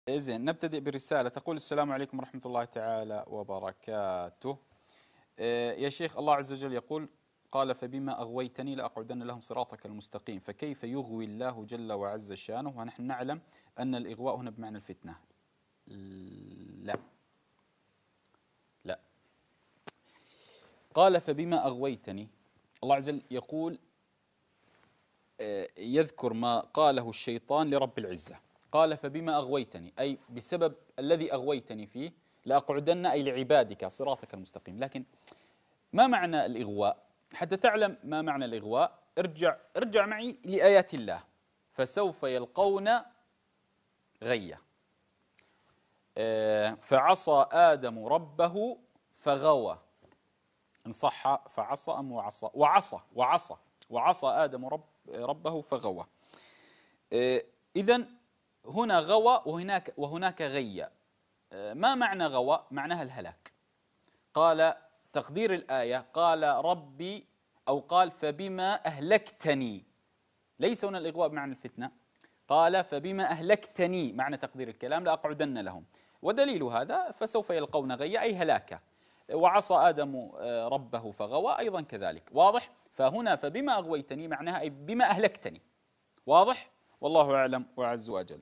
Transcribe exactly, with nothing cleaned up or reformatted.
زين، نبتدئ بالرسالة. تقول: السلام عليكم ورحمة الله تعالى وبركاته. آه، يا شيخ، الله عز وجل يقول: قال فبما أغويتني لأقعدن لهم صراطك المستقيم. فكيف يغوي الله جل وعز شانه ونحن نعلم أن الإغواء هنا بمعنى الفتنة؟ لا لا. قال فبما أغويتني، الله عز وجل يقول، آه، يذكر ما قاله الشيطان لرب العزة. قال فبما أغويتني، أي بسبب الذي أغويتني فيه لأقعدن، أي لعبادك صراطك المستقيم. لكن ما معنى الإغواء؟ حتى تعلم ما معنى الإغواء ارجع ارجع معي لآيات الله. فسوف يلقون غيا. آه، فعصى آدم ربه فغوى. إن صح فعصى أم وعصى؟ وعصى وعصى وعصى آدم رب ربه فغوى. إذن هنا غوى وهناك وهناك غي. ما معنى غوى؟ معناها الهلاك. قال تقدير الآية: قال ربي، أو قال فبما أهلكتني. ليس هنا الإغواء بمعنى الفتنة. قال فبما أهلكتني، معنى تقدير الكلام: لأقعدن لهم. ودليل هذا فسوف يلقون غي، أي هلاكا. وعصى آدم ربه فغوى أيضا كذلك. واضح؟ فهنا فبما أغويتني معناها أي بما أهلكتني. واضح؟ والله أعلم وأعز وأجل.